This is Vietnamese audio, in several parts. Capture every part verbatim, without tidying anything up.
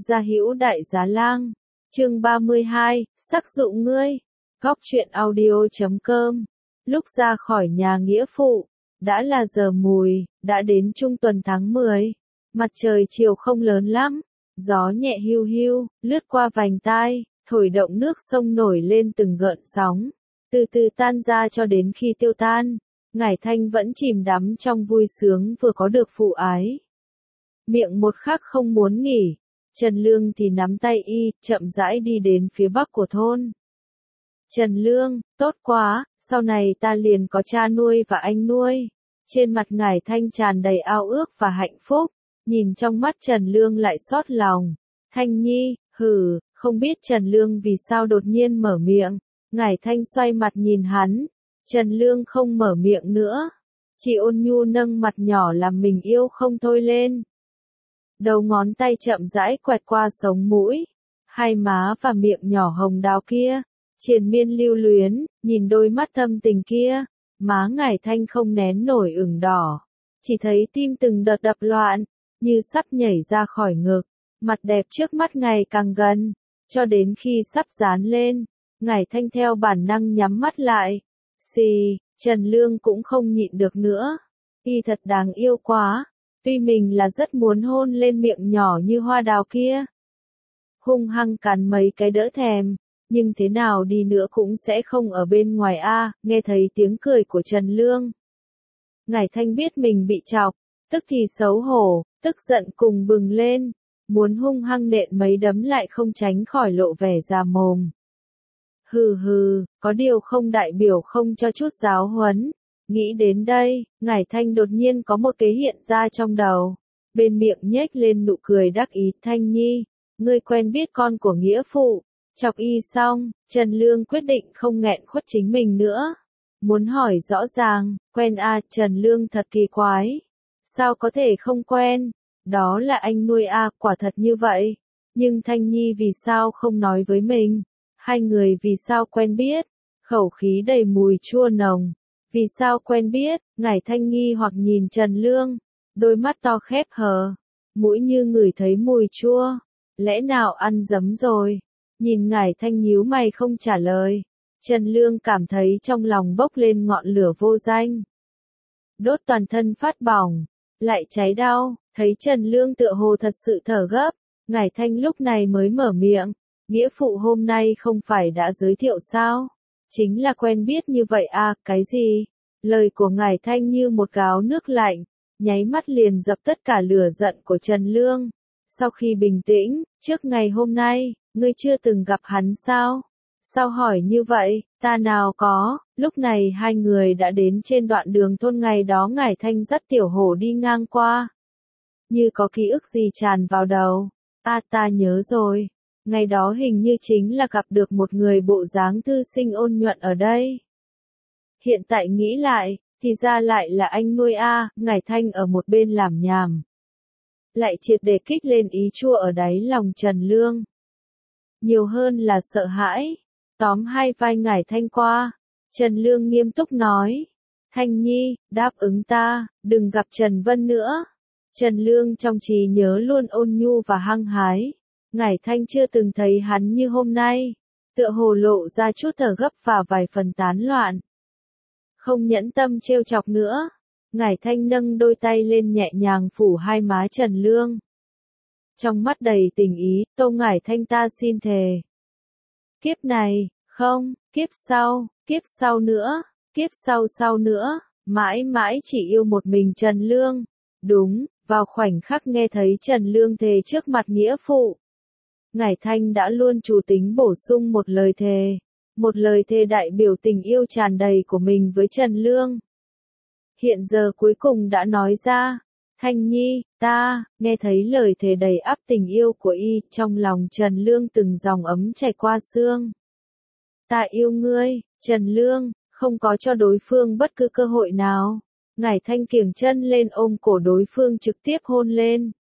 Gia hữu đại giá lang. Chương ba mươi hai, sắc dụ ngươi. Góc truyện audio chấm com. Lúc ra khỏi nhà nghĩa phụ, đã là giờ mùi, đã đến trung tuần tháng mười. Mặt trời chiều không lớn lắm, gió nhẹ hiu hiu, lướt qua vành tai, thổi động nước sông nổi lên từng gợn sóng, từ từ tan ra cho đến khi tiêu tan. Ngải Thanh vẫn chìm đắm trong vui sướng vừa có được phụ ái. Miệng một khắc không muốn nghỉ, Trần Lương thì nắm tay y, chậm rãi đi đến phía bắc của thôn. Trần Lương, tốt quá, sau này ta liền có cha nuôi và anh nuôi. Trên mặt Ngải Thanh tràn đầy ao ước và hạnh phúc, nhìn trong mắt Trần Lương lại xót lòng. Thanh Nhi, hừ, không biết Trần Lương vì sao đột nhiên mở miệng. Ngải Thanh xoay mặt nhìn hắn, Trần Lương không mở miệng nữa. Chị ôn nhu nâng mặt nhỏ làm mình yêu không thôi lên. Đầu ngón tay chậm rãi quẹt qua sống mũi, hai má và miệng nhỏ hồng đào kia, triền miên lưu luyến, nhìn đôi mắt thâm tình kia, má Ngải Thanh không nén nổi ửng đỏ, chỉ thấy tim từng đợt đập loạn, như sắp nhảy ra khỏi ngực, mặt đẹp trước mắt ngày càng gần, cho đến khi sắp dán lên, Ngải Thanh theo bản năng nhắm mắt lại. Xì, Trần Lương cũng không nhịn được nữa, y thật đáng yêu quá. Tuy mình là rất muốn hôn lên miệng nhỏ như hoa đào kia, hung hăng cắn mấy cái đỡ thèm, nhưng thế nào đi nữa cũng sẽ không ở bên ngoài a. Nghe thấy tiếng cười của Trần Lương, Ngải Thanh biết mình bị chọc, tức thì xấu hổ, tức giận cùng bừng lên, muốn hung hăng nện mấy đấm lại không tránh khỏi lộ vẻ già mồm. Hừ hừ, có điều không đại biểu không cho chút giáo huấn. Nghĩ đến đây, Ngải Thanh đột nhiên có một kế hiện ra trong đầu. Bên miệng nhếch lên nụ cười đắc ý. Thanh Nhi, ngươi quen biết con của nghĩa phụ. Chọc y xong, Trần Lương quyết định không nghẹn khuất chính mình nữa. Muốn hỏi rõ ràng, quen à, Trần Lương thật kỳ quái. Sao có thể không quen? Đó là anh nuôi à, quả thật như vậy. Nhưng Thanh Nhi vì sao không nói với mình? Hai người vì sao quen biết? Khẩu khí đầy mùi chua nồng. Vì sao quen biết? Ngải Thanh nghi hoặc nhìn Trần Lương, đôi mắt to khép hờ, mũi như ngửi thấy mùi chua, lẽ nào ăn giấm rồi? Nhìn Ngải Thanh nhíu mày không trả lời, Trần Lương cảm thấy trong lòng bốc lên ngọn lửa vô danh. Đốt toàn thân phát bỏng, lại cháy đau, thấy Trần Lương tựa hồ thật sự thở gấp, Ngải Thanh lúc này mới mở miệng, nghĩa phụ hôm nay không phải đã giới thiệu sao? Chính là quen biết như vậy à, cái gì? Lời của Ngải Thanh như một gáo nước lạnh, nháy mắt liền dập tất cả lửa giận của Trần Lương. Sau khi bình tĩnh, trước ngày hôm nay, ngươi chưa từng gặp hắn sao? Sao hỏi như vậy, ta nào có, lúc này hai người đã đến trên đoạn đường thôn ngày đó Ngải Thanh dắt Tiểu Hổ đi ngang qua. Như có ký ức gì tràn vào đầu, à ta nhớ rồi. Ngày đó hình như chính là gặp được một người bộ dáng thư sinh ôn nhuận ở đây. Hiện tại nghĩ lại, thì ra lại là anh nuôi a. Ngải Thanh ở một bên làm nhảm, lại triệt để kích lên ý chua ở đáy lòng Trần Lương. Nhiều hơn là sợ hãi, tóm hai vai Ngải Thanh qua, Trần Lương nghiêm túc nói, Thanh Nhi, đáp ứng ta, đừng gặp Trần Vân nữa. Trần Lương trong trí nhớ luôn ôn nhu và hăng hái. Ngải Thanh chưa từng thấy hắn như hôm nay, tựa hồ lộ ra chút thở gấp và vài phần tán loạn. Không nhẫn tâm trêu chọc nữa, Ngải Thanh nâng đôi tay lên nhẹ nhàng phủ hai má Trần Lương. Trong mắt đầy tình ý, Tô Ngải Thanh ta xin thề. Kiếp này, không, kiếp sau, kiếp sau nữa, kiếp sau sau nữa, mãi mãi chỉ yêu một mình Trần Lương. Đúng, vào khoảnh khắc nghe thấy Trần Lương thề trước mặt nghĩa phụ, Ngải Thanh đã luôn chủ tính bổ sung một lời thề, một lời thề đại biểu tình yêu tràn đầy của mình với Trần Lương. Hiện giờ cuối cùng đã nói ra, Thanh Nhi, ta, nghe thấy lời thề đầy ắp tình yêu của y, trong lòng Trần Lương từng dòng ấm chảy qua xương. Ta yêu ngươi, Trần Lương, không có cho đối phương bất cứ cơ hội nào. Ngải Thanh kiểng chân lên ôm cổ đối phương trực tiếp hôn lên.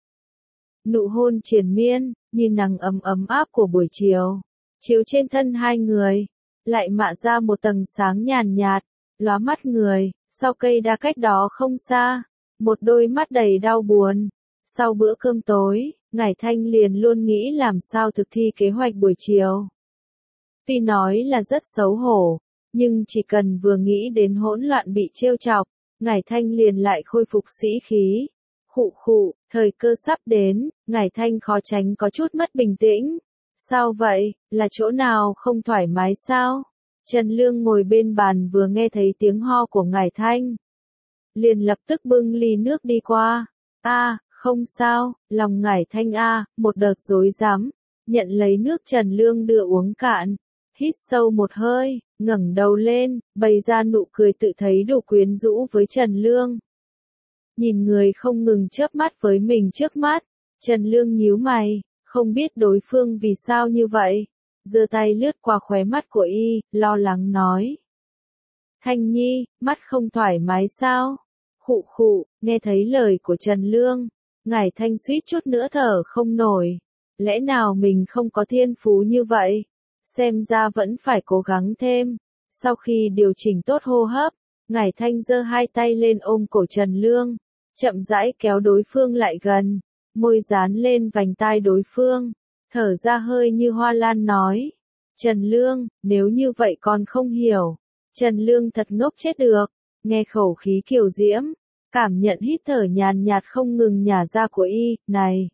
Nụ hôn triền miên, như nắng ấm ấm áp của buổi chiều, chiếu trên thân hai người, lại mạ ra một tầng sáng nhàn nhạt, lóa mắt người. Sau cây đa cách đó không xa, một đôi mắt đầy đau buồn. Sau bữa cơm tối, Ngải Thanh liền luôn nghĩ làm sao thực thi kế hoạch buổi chiều. Tuy nói là rất xấu hổ, nhưng chỉ cần vừa nghĩ đến hỗn loạn bị trêu chọc, Ngải Thanh liền lại khôi phục sĩ khí. Khụ khụ, thời cơ sắp đến, Ngải Thanh khó tránh có chút mất bình tĩnh. Sao vậy, là chỗ nào không thoải mái sao? Trần Lương ngồi bên bàn vừa nghe thấy tiếng ho của Ngải Thanh. Liền lập tức bưng ly nước đi qua. A, không sao, lòng Ngải Thanh a, một đợt rối rắm, nhận lấy nước Trần Lương đưa uống cạn. Hít sâu một hơi, ngẩng đầu lên, bày ra nụ cười tự thấy đủ quyến rũ với Trần Lương. Nhìn người không ngừng chớp mắt với mình trước mắt, Trần Lương nhíu mày, không biết đối phương vì sao như vậy. Giơ tay lướt qua khóe mắt của y, lo lắng nói. Thanh Nhi, mắt không thoải mái sao? Khụ khụ, nghe thấy lời của Trần Lương, Ngải Thanh suýt chút nữa thở không nổi. Lẽ nào mình không có thiên phú như vậy? Xem ra vẫn phải cố gắng thêm. Sau khi điều chỉnh tốt hô hấp, Ngải Thanh giơ hai tay lên ôm cổ Trần Lương, chậm rãi kéo đối phương lại gần, môi dán lên vành tai đối phương, thở ra hơi như hoa lan nói. Trần Lương, nếu như vậy con không hiểu. Trần Lương thật ngốc chết được, nghe khẩu khí kiều diễm, cảm nhận hít thở nhàn nhạt không ngừng nhả ra của y, này.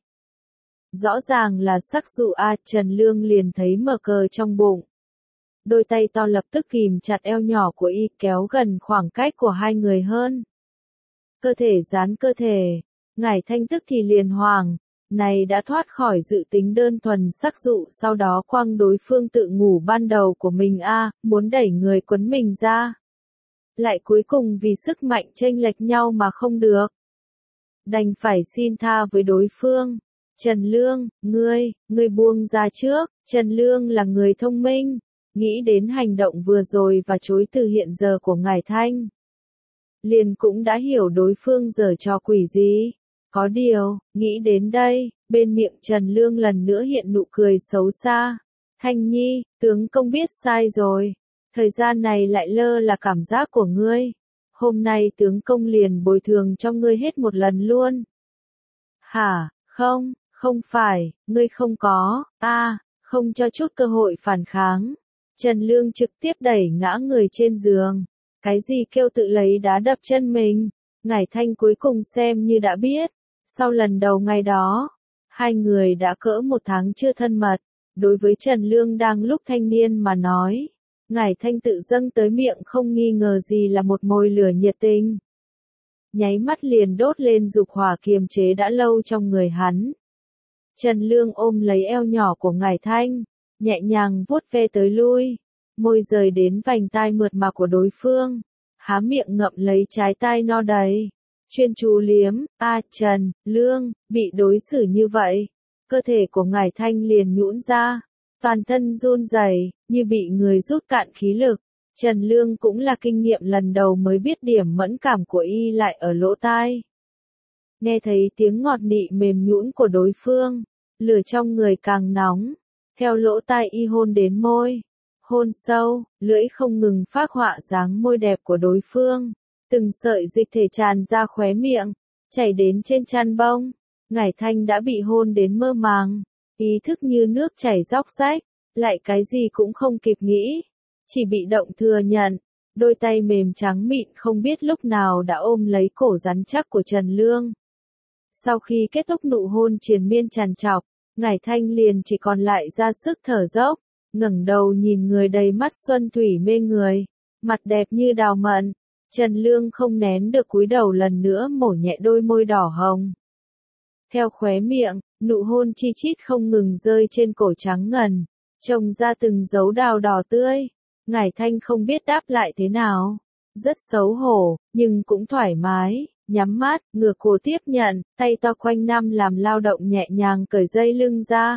Rõ ràng là sắc dụ a, Trần Lương liền thấy mở cờ trong bụng. Đôi tay to lập tức kìm chặt eo nhỏ của y, kéo gần khoảng cách của hai người hơn. Cơ thể dán cơ thể, Ngải Thanh tức thì liền hoàng, này đã thoát khỏi dự tính đơn thuần sắc dụ, sau đó quăng đối phương tự ngủ ban đầu của mình a, muốn đẩy người quấn mình ra. Lại cuối cùng vì sức mạnh chênh lệch nhau mà không được. Đành phải xin tha với đối phương. Trần Lương, ngươi, ngươi buông ra trước. Trần Lương là người thông minh, nghĩ đến hành động vừa rồi và chối từ hiện giờ của Ngải Thanh. Liền cũng đã hiểu đối phương giở trò quỷ gì. Có điều, nghĩ đến đây, bên miệng Trần Lương lần nữa hiện nụ cười xấu xa. Thanh Nhi, tướng công biết sai rồi. Thời gian này lại lơ là cảm giác của ngươi. Hôm nay tướng công liền bồi thường cho ngươi hết một lần luôn. Hả, không, không phải, ngươi không có, a, à, không cho chút cơ hội phản kháng. Trần Lương trực tiếp đẩy ngã người trên giường. Cái gì kêu tự lấy đá đập chân mình. Ngải Thanh cuối cùng xem như đã biết. Sau lần đầu ngày đó, hai người đã cỡ một tháng chưa thân mật. Đối với Trần Lương đang lúc thanh niên mà nói, Ngải Thanh tự dâng tới miệng không nghi ngờ gì là một mồi lửa nhiệt tình. Nháy mắt liền đốt lên dục hỏa kiềm chế đã lâu trong người hắn. Trần Lương ôm lấy eo nhỏ của Ngải Thanh, nhẹ nhàng vuốt ve tới lui, môi rời đến vành tai mượt mà của đối phương, há miệng ngậm lấy trái tai no đầy, chuyên chú liếm. A, Trần Lương, bị đối xử như vậy, cơ thể của Ngải Thanh liền nhũn ra, toàn thân run rẩy, như bị người rút cạn khí lực. Trần Lương cũng là kinh nghiệm lần đầu mới biết điểm mẫn cảm của y lại ở lỗ tai. Nghe thấy tiếng ngọt nị mềm nhũn của đối phương, lửa trong người càng nóng, theo lỗ tai y hôn đến môi. Hôn sâu, lưỡi không ngừng phác họa dáng môi đẹp của đối phương, từng sợi dịch thể tràn ra khóe miệng, chảy đến trên chăn bông. Ngải Thanh đã bị hôn đến mơ màng, ý thức như nước chảy róc rách, lại cái gì cũng không kịp nghĩ, chỉ bị động thừa nhận. Đôi tay mềm trắng mịn không biết lúc nào đã ôm lấy cổ rắn chắc của Trần Lương. Sau khi kết thúc nụ hôn triền miên tràn trọc, Ngải Thanh liền chỉ còn lại ra sức thở dốc, ngẩng đầu nhìn người đầy mắt xuân thủy mê người, mặt đẹp như đào mận. Trần Lương không nén được cúi đầu lần nữa mổ nhẹ đôi môi đỏ hồng. Theo khóe miệng, nụ hôn chi chít không ngừng rơi trên cổ trắng ngần, trông ra từng dấu đào đỏ tươi. Ngải Thanh không biết đáp lại thế nào, rất xấu hổ, nhưng cũng thoải mái, nhắm mắt, ngửa cổ tiếp nhận, tay to quanh năm làm lao động nhẹ nhàng cởi dây lưng ra.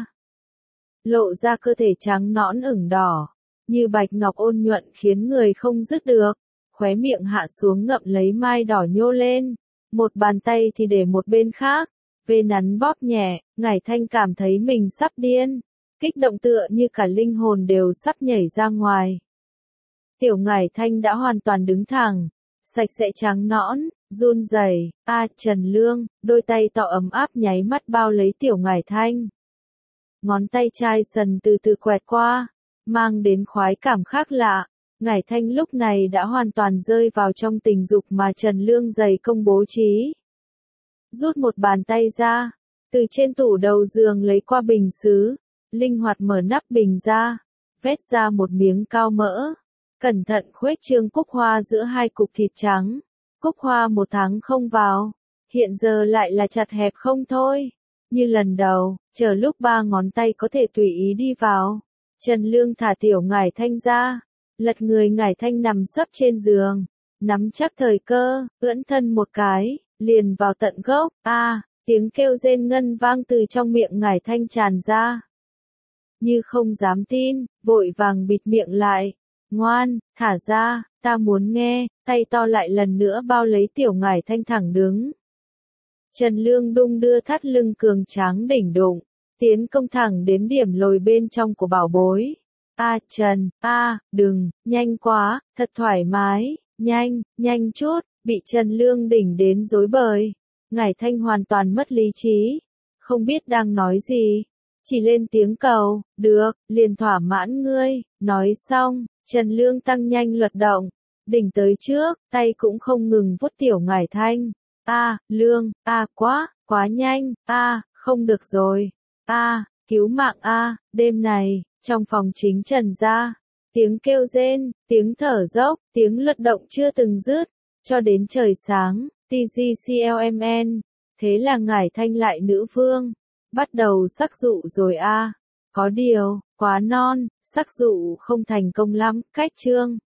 Lộ ra cơ thể trắng nõn ửng đỏ, như bạch ngọc ôn nhuận khiến người không dứt được, khóe miệng hạ xuống ngậm lấy mai đỏ nhô lên, một bàn tay thì để một bên khác, vê nắn bóp nhẹ. Ngải Thanh cảm thấy mình sắp điên, kích động tựa như cả linh hồn đều sắp nhảy ra ngoài. Tiểu Ngải Thanh đã hoàn toàn đứng thẳng, sạch sẽ trắng nõn, run rẩy. A Trần Lương, đôi tay to ấm áp nháy mắt bao lấy Tiểu Ngải Thanh. Ngón tay chai sần từ từ quẹt qua, mang đến khoái cảm khác lạ. Ngải Thanh lúc này đã hoàn toàn rơi vào trong tình dục mà Trần Lương dày công bố trí. Rút một bàn tay ra, từ trên tủ đầu giường lấy qua bình sứ, linh hoạt mở nắp bình ra, vét ra một miếng cao mỡ. Cẩn thận khuếch trương cúc hoa giữa hai cục thịt trắng. Cúc hoa một tháng không vào, hiện giờ lại là chặt hẹp không thôi. Như lần đầu, chờ lúc ba ngón tay có thể tùy ý đi vào. Trần Lương thả Tiểu Ngải Thanh ra, lật người Ngải Thanh nằm sấp trên giường, nắm chắc thời cơ, ưỡn thân một cái, liền vào tận gốc. A, tiếng kêu rên ngân vang từ trong miệng Ngải Thanh tràn ra. Như không dám tin, vội vàng bịt miệng lại. Ngoan, thả ra, ta muốn nghe. Tay to lại lần nữa bao lấy Tiểu Ngải Thanh thẳng đứng. Trần Lương đung đưa thắt lưng cường tráng đỉnh đụng, tiến công thẳng đến điểm lồi bên trong của bảo bối. A Trần, a, đừng, nhanh quá, thật thoải mái, nhanh, nhanh chút, bị Trần Lương đỉnh đến rối bời. Ngải Thanh hoàn toàn mất lý trí, không biết đang nói gì, chỉ lên tiếng cầu. Được, liền thỏa mãn ngươi. Nói xong, Trần Lương tăng nhanh luật động, đỉnh tới trước, tay cũng không ngừng vuốt Tiểu Ngải Thanh. A, Lương, a, quá, quá nhanh, a, không được rồi, a, cứu mạng a. Đêm này, trong phòng chính Trần gia, tiếng kêu rên, tiếng thở dốc, tiếng luật động chưa từng dứt, cho đến trời sáng. tê giê xê lờ em en, thế là Ngải Thanh lại nữ vương, bắt đầu sắc dụ rồi a. Có điều, quá non, sắc dụ không thành công lắm. Cách chương